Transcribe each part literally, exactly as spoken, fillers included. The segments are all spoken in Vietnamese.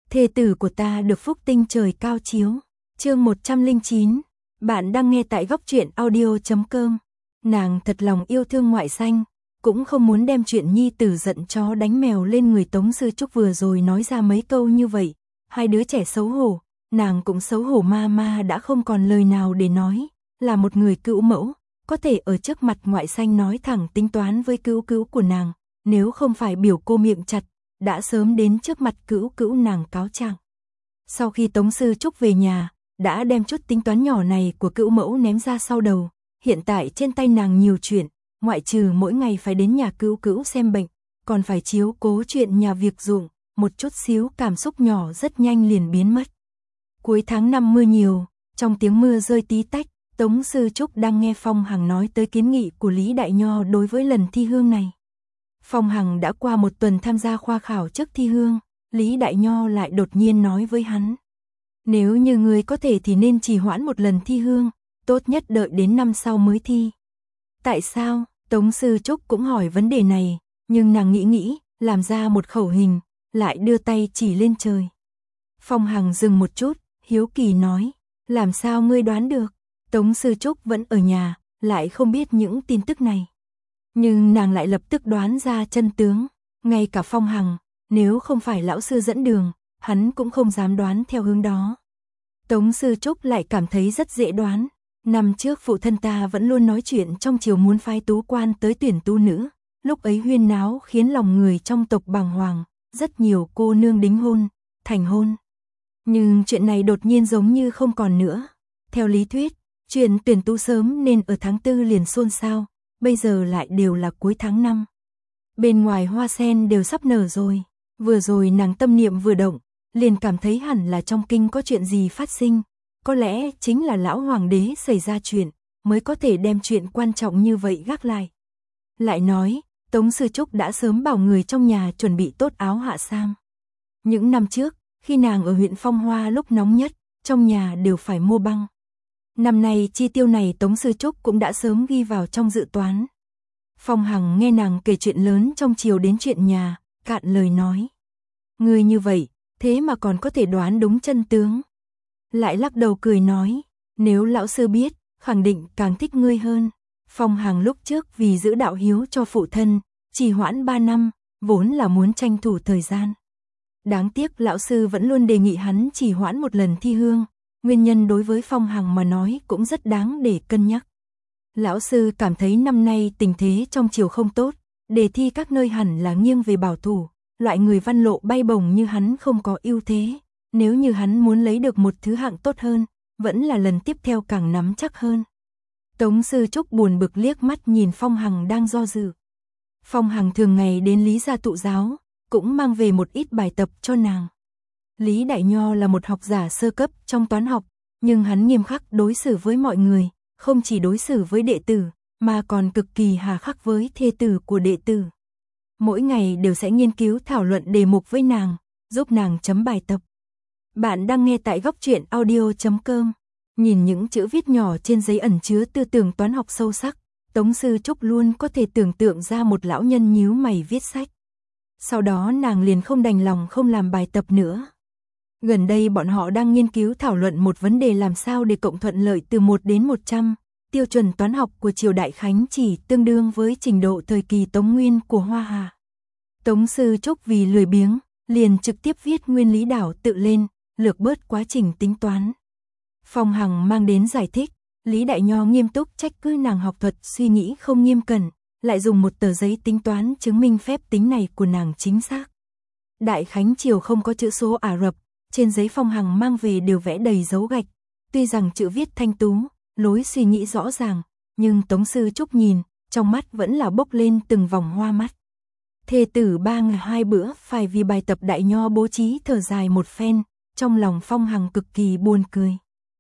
thê tử của ta được phúc tinh trời cao chiếu. Chương một trăm lẻ chín, bạn đang nghe tại góc truyện audio chấm com. Nàng thật lòng yêu thương ngoại xanh, cũng không muốn đem chuyện nhi tử giận chó đánh mèo lên người Tống Sư Trúc vừa rồi nói ra mấy câu như vậy. Hai đứa trẻ xấu hổ, nàng cũng xấu hổ, ma ma đã không còn lời nào để nói, là một người cữu mẫu, có thể ở trước mặt ngoại xanh nói thẳng tính toán với cữu cữu của nàng, nếu không phải biểu cô miệng chặt, đã sớm đến trước mặt cữu cữu nàng cáo trạng. Sau khi Tống Sư Trúc về nhà, đã đem chút tính toán nhỏ này của cữu mẫu ném ra sau đầu, hiện tại trên tay nàng nhiều chuyện, ngoại trừ mỗi ngày phải đến nhà cữu cữu xem bệnh, còn phải chiếu cố chuyện nhà việc ruộng, một chút xíu cảm xúc nhỏ rất nhanh liền biến mất. Cuối tháng năm mưa nhiều, trong tiếng mưa rơi tí tách, Tống Sư Trúc đang nghe Phong Hằng nói tới kiến nghị của Lý Đại Nho đối với lần thi hương này. Phong Hằng đã qua một tuần tham gia khoa khảo trước thi hương, Lý Đại Nho lại đột nhiên nói với hắn. Nếu như người có thể thì nên trì hoãn một lần thi hương, tốt nhất đợi đến năm sau mới thi. Tại sao? Tống Sư Trúc cũng hỏi vấn đề này, nhưng nàng nghĩ nghĩ, làm ra một khẩu hình, lại đưa tay chỉ lên trời. Phong Hằng dừng một chút, hiếu kỳ nói, làm sao ngươi đoán được? Tống Sư Trúc vẫn ở nhà, lại không biết những tin tức này. Nhưng nàng lại lập tức đoán ra chân tướng, ngay cả Phong Hằng, nếu không phải lão sư dẫn đường, hắn cũng không dám đoán theo hướng đó. Tống Sư Trúc lại cảm thấy rất dễ đoán, năm trước phụ thân ta vẫn luôn nói chuyện trong triều muốn phái tú quan tới tuyển tú nữ, lúc ấy huyên náo khiến lòng người trong tộc bàng hoàng, rất nhiều cô nương đính hôn, thành hôn. Nhưng chuyện này đột nhiên giống như không còn nữa. Theo lý thuyết, chuyện tuyển tú sớm nên ở tháng tư liền xôn xao, bây giờ lại đều là cuối tháng năm. Bên ngoài hoa sen đều sắp nở rồi, vừa rồi nàng tâm niệm vừa động, liền cảm thấy hẳn là trong kinh có chuyện gì phát sinh, có lẽ chính là lão hoàng đế xảy ra chuyện, mới có thể đem chuyện quan trọng như vậy gác lại. Lại nói, Tống Sư Trúc đã sớm bảo người trong nhà chuẩn bị tốt áo hạ sam. Những năm trước, khi nàng ở huyện Phong Hoa lúc nóng nhất, trong nhà đều phải mua băng. Năm nay chi tiêu này Tống Sư Trúc cũng đã sớm ghi vào trong dự toán. Phong Hằng nghe nàng kể chuyện lớn trong triều đến chuyện nhà, cạn lời nói. Ngươi như vậy, thế mà còn có thể đoán đúng chân tướng. Lại lắc đầu cười nói, nếu lão sư biết, khẳng định càng thích ngươi hơn. Phong Hằng lúc trước vì giữ đạo hiếu cho phụ thân, trì hoãn ba năm, vốn là muốn tranh thủ thời gian. Đáng tiếc lão sư vẫn luôn đề nghị hắn trì hoãn một lần thi hương, nguyên nhân đối với Phong Hằng mà nói cũng rất đáng để cân nhắc. Lão sư cảm thấy năm nay tình thế trong triều không tốt, đề thi các nơi hẳn là nghiêng về bảo thủ, loại người văn lộ bay bổng như hắn không có ưu thế, nếu như hắn muốn lấy được một thứ hạng tốt hơn, vẫn là lần tiếp theo càng nắm chắc hơn. Tống Sư Trúc buồn bực liếc mắt nhìn Phong Hằng đang do dự. Phong Hằng thường ngày đến Lý gia tụ giáo, cũng mang về một ít bài tập cho nàng. Lý Đại Nho là một học giả sơ cấp trong toán học, nhưng hắn nghiêm khắc đối xử với mọi người, không chỉ đối xử với đệ tử, mà còn cực kỳ hà khắc với thê tử của đệ tử. Mỗi ngày đều sẽ nghiên cứu thảo luận đề mục với nàng, giúp nàng chấm bài tập. Bạn đang nghe tại góc truyện audio chấm com. Nhìn những chữ viết nhỏ trên giấy ẩn chứa tư tưởng toán học sâu sắc, Tống Sư Trúc luôn có thể tưởng tượng ra một lão nhân nhíu mày viết sách. Sau đó nàng liền không đành lòng không làm bài tập nữa. Gần đây bọn họ đang nghiên cứu thảo luận một vấn đề làm sao để cộng thuận lợi từ một đến một trăm. Tiêu chuẩn toán học của triều Đại Khánh chỉ tương đương với trình độ thời kỳ Tống Nguyên của Hoa Hà. Tống Sư Trúc vì lười biếng, liền trực tiếp viết nguyên lý đảo tự lên, lược bớt quá trình tính toán. Phong Hằng mang đến giải thích, Lý Đại Nho nghiêm túc trách cứ nàng học thuật suy nghĩ không nghiêm cẩn, lại dùng một tờ giấy tính toán chứng minh phép tính này của nàng chính xác. Đại Khánh triều không có chữ số Ả Rập, trên giấy Phong Hằng mang về đều vẽ đầy dấu gạch, tuy rằng chữ viết thanh tú, lối suy nghĩ rõ ràng, nhưng Tống Sư Trúc nhìn, trong mắt vẫn là bốc lên từng vòng hoa mắt. Thê tử ba ngày hai bữa phải vì bài tập Đại Nho bố trí thở dài một phen, trong lòng Phong Hằng cực kỳ buồn cười.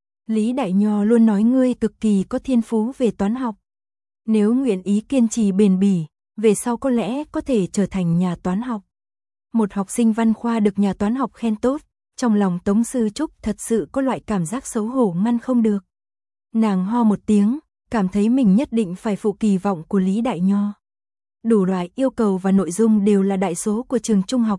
Lý Đại Nho luôn nói ngươi cực kỳ có thiên phú về toán học. Nếu nguyện ý kiên trì bền bỉ, về sau có lẽ có thể trở thành nhà toán học. Một học sinh văn khoa được nhà toán học khen tốt, trong lòng Tống Sư Trúc thật sự có loại cảm giác xấu hổ ngăn không được. Nàng ho một tiếng, cảm thấy mình nhất định phải phụ kỳ vọng của Lý Đại Nho. Đủ loại yêu cầu và nội dung đều là đại số của trường trung học,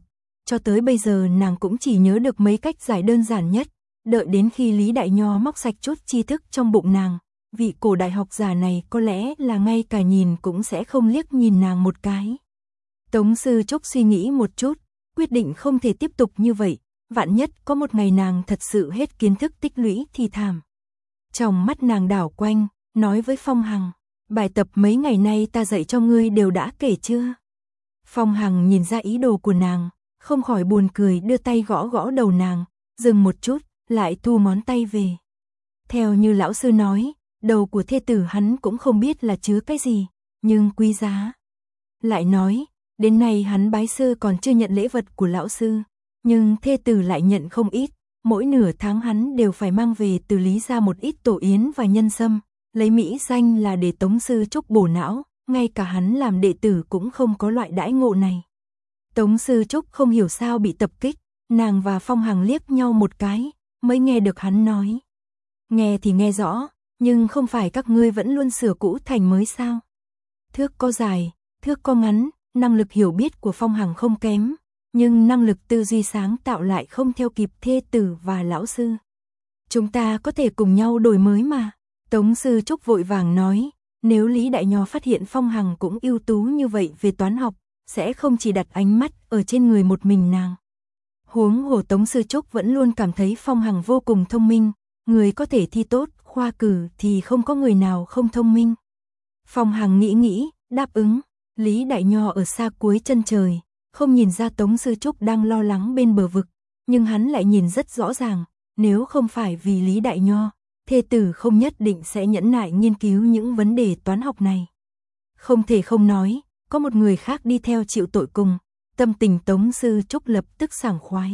cho tới bây giờ nàng cũng chỉ nhớ được mấy cách giải đơn giản nhất, đợi đến khi Lý Đại Nho móc sạch chút tri thức trong bụng nàng, vị cổ đại học giả này có lẽ là ngay cả nhìn cũng sẽ không liếc nhìn nàng một cái. Tống Sư Trúc suy nghĩ một chút, quyết định không thể tiếp tục như vậy, vạn nhất có một ngày nàng thật sự hết kiến thức tích lũy thì thảm. Trong mắt nàng đảo quanh, nói với Phong Hằng, bài tập mấy ngày nay ta dạy cho ngươi đều đã kể chưa? Phong Hằng nhìn ra ý đồ của nàng, không khỏi buồn cười đưa tay gõ gõ đầu nàng, dừng một chút, lại thu ngón tay về. Theo như lão sư nói, đầu của thê tử hắn cũng không biết là chứa cái gì, nhưng quý giá. Lại nói, đến nay hắn bái sư còn chưa nhận lễ vật của lão sư, nhưng thê tử lại nhận không ít, mỗi nửa tháng hắn đều phải mang về từ Lý ra một ít tổ yến và nhân sâm, lấy mỹ danh là để Tống Sư Trúc bổ não, ngay cả hắn làm đệ tử cũng không có loại đãi ngộ này. Tống Sư Trúc không hiểu sao bị tập kích, nàng và Phong Hằng liếc nhau một cái, mới nghe được hắn nói. Nghe thì nghe rõ, nhưng không phải các ngươi vẫn luôn sửa cũ thành mới sao? Thước có dài, thước có ngắn, năng lực hiểu biết của Phong Hằng không kém, nhưng năng lực tư duy sáng tạo lại không theo kịp thê tử và lão sư. Chúng ta có thể cùng nhau đổi mới mà. Tống Sư Trúc vội vàng nói, nếu Lý Đại Nho phát hiện Phong Hằng cũng ưu tú như vậy về toán học, sẽ không chỉ đặt ánh mắt ở trên người một mình nàng. Huống hồ Tống Sư Trúc vẫn luôn cảm thấy Phong Hằng vô cùng thông minh, người có thể thi tốt, khoa cử thì không có người nào không thông minh. Phong Hằng nghĩ nghĩ, đáp ứng. Lý Đại Nho ở xa cuối chân trời, không nhìn ra Tống Sư Trúc đang lo lắng bên bờ vực, nhưng hắn lại nhìn rất rõ ràng, nếu không phải vì Lý Đại Nho, thê tử không nhất định sẽ nhẫn nại nghiên cứu những vấn đề toán học này. Không thể không nói, có một người khác đi theo chịu tội cùng, tâm tình Tống Sư Trúc lập tức sảng khoái.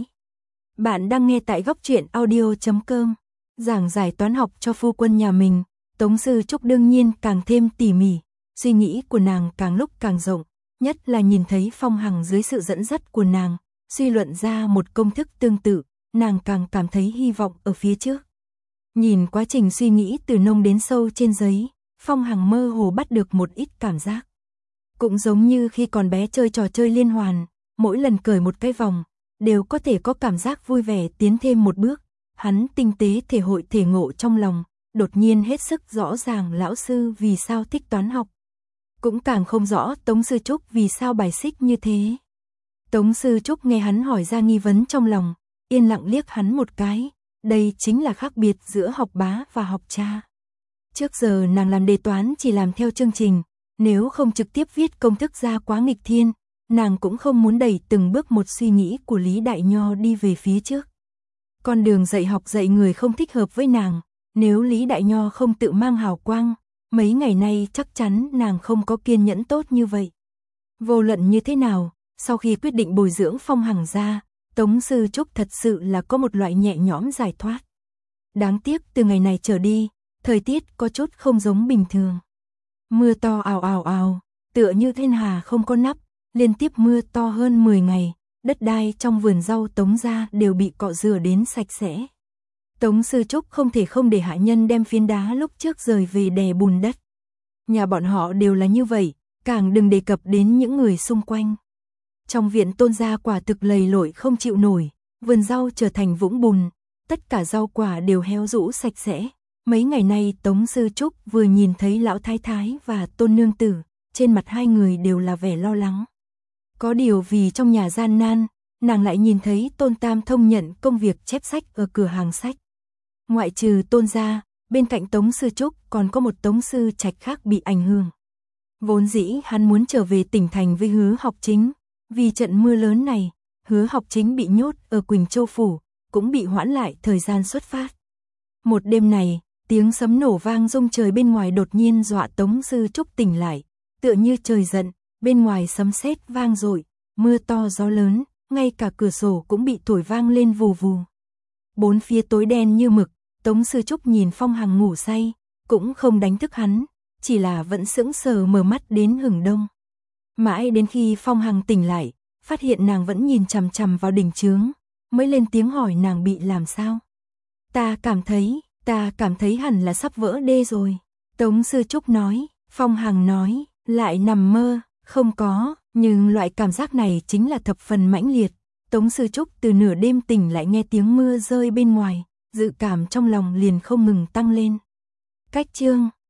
Bạn đang nghe tại góc truyện audio chấm com, giảng giải toán học cho phu quân nhà mình, Tống Sư Trúc đương nhiên càng thêm tỉ mỉ, suy nghĩ của nàng càng lúc càng rộng, nhất là nhìn thấy Phong Hằng dưới sự dẫn dắt của nàng, suy luận ra một công thức tương tự, nàng càng cảm thấy hy vọng ở phía trước. Nhìn quá trình suy nghĩ từ nông đến sâu trên giấy, Phong Hằng mơ hồ bắt được một ít cảm giác. Cũng giống như khi còn bé chơi trò chơi liên hoàn, mỗi lần cởi một cái vòng, đều có thể có cảm giác vui vẻ tiến thêm một bước. Hắn tinh tế thể hội thể ngộ trong lòng, đột nhiên hết sức rõ ràng lão sư vì sao thích toán học. Cũng càng không rõ Tống Sư Trúc vì sao bài xích như thế. Tống Sư Trúc nghe hắn hỏi ra nghi vấn trong lòng, yên lặng liếc hắn một cái, đây chính là khác biệt giữa học bá và học cha. Trước giờ nàng làm đề toán chỉ làm theo chương trình, nếu không trực tiếp viết công thức ra quá nghịch thiên, nàng cũng không muốn đẩy từng bước một suy nghĩ của Lý Đại Nho đi về phía trước. Con đường dạy học dạy người không thích hợp với nàng, nếu Lý Đại Nho không tự mang hào quang, mấy ngày nay chắc chắn nàng không có kiên nhẫn tốt như vậy. Vô luận như thế nào, sau khi quyết định bồi dưỡng Phong Hằng ra, Tống Sư Trúc thật sự là có một loại nhẹ nhõm giải thoát. Đáng tiếc từ ngày này trở đi, thời tiết có chút không giống bình thường. Mưa to ào ào ào, tựa như thiên hà không có nắp, liên tiếp mưa to hơn mười ngày, đất đai trong vườn rau Tống gia đều bị cọ rửa đến sạch sẽ. Tống Sư Trúc không thể không để hạ nhân đem phiến đá lúc trước rời về đè bùn đất. Nhà bọn họ đều là như vậy, càng đừng đề cập đến những người xung quanh. Trong viện Tôn gia quả thực lầy lội không chịu nổi, vườn rau trở thành vũng bùn, tất cả rau quả đều héo rũ sạch sẽ. Mấy ngày nay Tống Sư Trúc vừa nhìn thấy lão thái thái và Tôn nương tử, trên mặt hai người đều là vẻ lo lắng. Có điều vì trong nhà gian nan, nàng lại nhìn thấy Tôn Tam Thông nhận công việc chép sách ở cửa hàng sách. Ngoại trừ Tôn gia, bên cạnh Tống Sư Trúc còn có một Tống Sư Trạch khác bị ảnh hưởng. Vốn dĩ hắn muốn trở về tỉnh thành với Hứa Học Chính, vì trận mưa lớn này, Hứa Học Chính bị nhốt ở Quỳnh Châu phủ, cũng bị hoãn lại thời gian xuất phát. Một đêm này, tiếng sấm nổ vang rung trời bên ngoài đột nhiên dọa Tống Sư Trúc tỉnh lại, tựa như trời giận, bên ngoài sấm sét vang dội, mưa to gió lớn, ngay cả cửa sổ cũng bị thổi vang lên vù vù. Bốn phía tối đen như mực, Tống Sư Trúc nhìn Phong Hằng ngủ say, cũng không đánh thức hắn, chỉ là vẫn sững sờ mở mắt đến hửng đông. Mãi đến khi Phong Hằng tỉnh lại, phát hiện nàng vẫn nhìn chằm chằm vào đỉnh chướng, mới lên tiếng hỏi nàng bị làm sao. Ta cảm thấy, ta cảm thấy hẳn là sắp vỡ đê rồi. Tống Sư Trúc nói, Phong Hằng nói, lại nằm mơ, không có, nhưng loại cảm giác này chính là thập phần mãnh liệt. Tống Sư Trúc từ nửa đêm tỉnh lại nghe tiếng mưa rơi bên ngoài, dự cảm trong lòng liền không ngừng tăng lên. Cách chương